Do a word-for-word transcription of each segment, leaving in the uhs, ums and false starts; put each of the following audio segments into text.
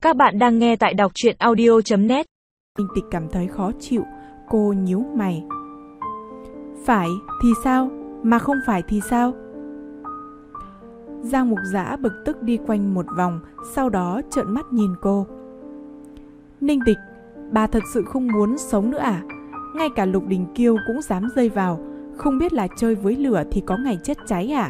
Các bạn đang nghe tại đọc truyện audio chấm net. Ninh Tịch cảm thấy khó chịu, cô nhíu mày. Phải thì sao, mà không phải thì sao? Giang Mục Dã bực tức đi quanh một vòng, sau đó trợn mắt nhìn cô. Ninh Tịch, bà thật sự không muốn sống nữa à? Ngay cả Lục Đình Kiêu cũng dám dây vào, không biết là chơi với lửa thì có ngày chết cháy à?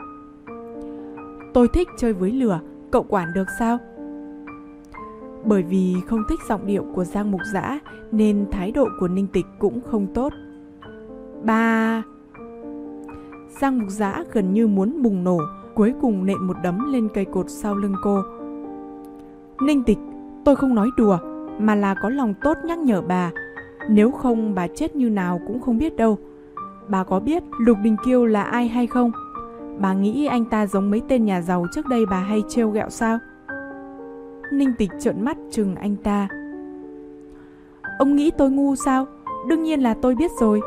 Tôi thích chơi với lửa, cậu quản được sao? Bởi vì không thích giọng điệu của Giang Mục Dã nên thái độ của Ninh Tịch cũng không tốt. Ba... Giang Mục Dã gần như muốn bùng nổ, cuối cùng nện một đấm lên cây cột sau lưng cô. Ninh Tịch, tôi không nói đùa, mà là có lòng tốt nhắc nhở bà. Nếu không bà chết như nào cũng không biết đâu. Bà có biết Lục Đình Kiêu là ai hay không? Bà nghĩ anh ta giống mấy tên nhà giàu trước đây bà hay trêu ghẹo sao? Ninh Tịch trợn mắt trừng anh ta. Ông nghĩ tôi ngu sao? Đương nhiên là tôi biết rồi.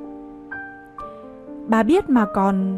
Bà biết mà còn...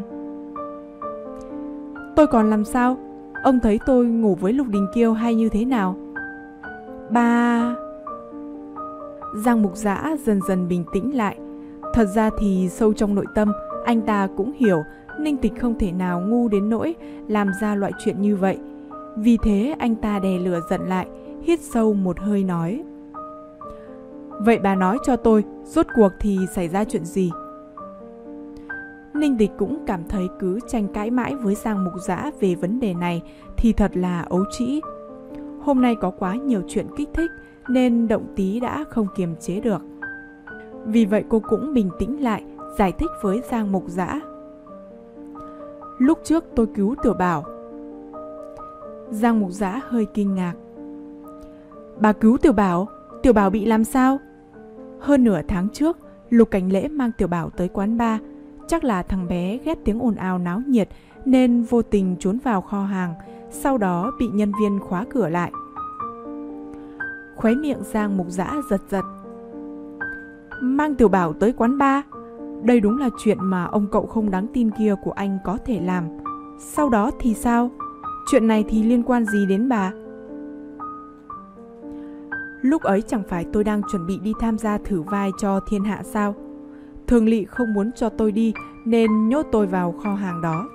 Tôi còn làm sao? Ông thấy tôi ngủ với Lục Đình Kiêu hay như thế nào? Ba... Giang Mục Dã dần dần bình tĩnh lại. Thật ra thì sâu trong nội tâm, anh ta cũng hiểu Ninh Tịch không thể nào ngu đến nỗi làm ra loại chuyện như vậy. Vì thế anh ta đè lửa giận lại, hít sâu một hơi nói. Vậy bà nói cho tôi, rốt cuộc thì xảy ra chuyện gì? Ninh Tịch cũng cảm thấy cứ tranh cãi mãi với Giang Mục Dã về vấn đề này thì thật là ấu trĩ. Hôm nay có quá nhiều chuyện kích thích nên động tí đã không kiềm chế được. Vì vậy cô cũng bình tĩnh lại, giải thích với Giang Mục Dã. Lúc trước tôi cứu Tiểu Bảo. Giang Mục Dã hơi kinh ngạc. Bà cứu Tiểu Bảo? Tiểu Bảo bị làm sao? Hơn nửa tháng trước, Lục Cảnh Lễ mang Tiểu Bảo tới quán bar. Chắc là thằng bé ghét tiếng ồn ào náo nhiệt nên vô tình trốn vào kho hàng, sau đó bị nhân viên khóa cửa lại. Khóe miệng Giang Mục Dã giật giật. Mang Tiểu Bảo tới quán bar? Đây đúng là chuyện mà ông cậu không đáng tin kia của anh có thể làm. Sau đó thì sao? Chuyện này thì liên quan gì đến bà? Lúc ấy chẳng phải tôi đang chuẩn bị đi tham gia thử vai cho Thiên Hạ sao? Thường Lị không muốn cho tôi đi nên nhốt tôi vào kho hàng đó.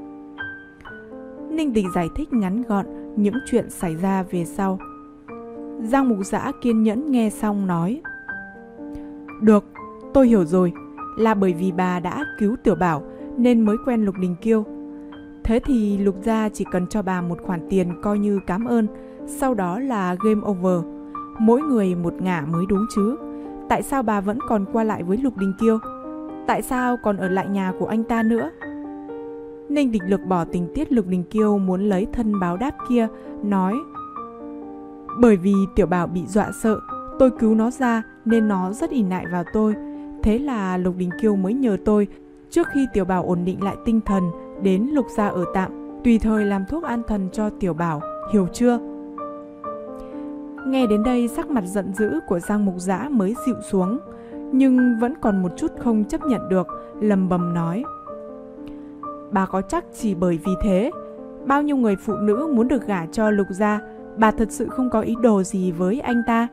Ninh Tịch giải thích ngắn gọn những chuyện xảy ra về sau. Giang Mục Dã kiên nhẫn nghe xong nói. Được, tôi hiểu rồi. Là bởi vì bà đã cứu Tiểu Bảo nên mới quen Lục Đình Kiêu. Thế thì Lục gia chỉ cần cho bà một khoản tiền coi như cảm ơn, sau đó là game over. Mỗi người một ngả mới đúng chứ. Tại sao bà vẫn còn qua lại với Lục Đình Kiêu? Tại sao còn ở lại nhà của anh ta nữa? Ninh Tịch lược bỏ tình tiết Lục Đình Kiêu muốn lấy thân báo đáp kia, nói. Bởi vì Tiểu Bảo bị dọa sợ, tôi cứu nó ra nên nó rất ỷ lại vào tôi. Thế là Lục Đình Kiêu mới nhờ tôi, trước khi Tiểu Bảo ổn định lại tinh thần, đến Lục gia ở tạm, tùy thời làm thuốc an thần cho Tiểu Bảo, hiểu chưa? Nghe đến đây sắc mặt giận dữ của Giang Mục Dã mới dịu xuống, nhưng vẫn còn một chút không chấp nhận được, lầm bầm nói. Bà có chắc chỉ bởi vì thế? Bao nhiêu người phụ nữ muốn được gả cho Lục gia, bà thật sự không có ý đồ gì với anh ta?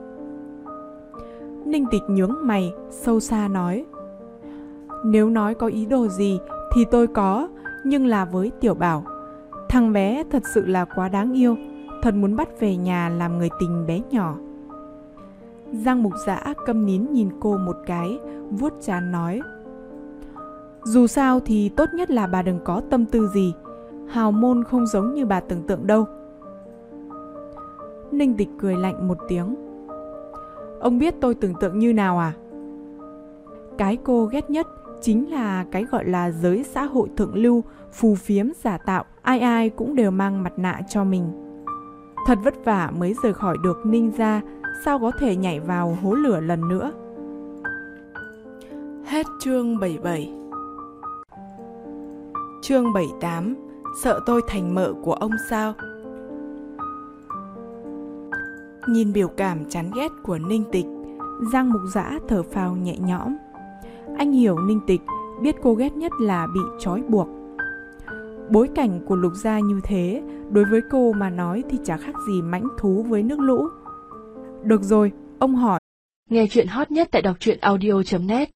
Ninh Tịch nhướng mày, sâu xa nói. Nếu nói có ý đồ gì thì tôi có, nhưng là với Tiểu Bảo. Thằng bé thật sự là quá đáng yêu, thật muốn bắt về nhà làm người tình bé nhỏ. Giang Mục Dã câm nín nhìn cô một cái, vuốt trán nói. Dù sao thì tốt nhất là bà đừng có tâm tư gì. Hào môn không giống như bà tưởng tượng đâu. Ninh Tịch cười lạnh một tiếng. Ông biết tôi tưởng tượng như nào à? Cái cô ghét nhất chính là cái gọi là giới xã hội thượng lưu, phù phiếm giả tạo, ai ai cũng đều mang mặt nạ cho mình. Thật vất vả mới rời khỏi được Ninh gia, sao có thể nhảy vào hố lửa lần nữa. Hết chương bảy mươi bảy. Chương bảy mươi tám. Sợ tôi thành mợ của ông sao? Nhìn biểu cảm chán ghét của Ninh Tịch, Giang Mục Dã thở phào nhẹ nhõm. Anh hiểu Ninh Tịch, biết cô ghét nhất là bị trói buộc. Bối cảnh của Lục gia như thế, Đối với cô mà nói thì chả khác gì mãnh thú với nước lũ. Được rồi, ông hỏi. Nghe chuyện hot nhất tại đọc truyện audio chấm net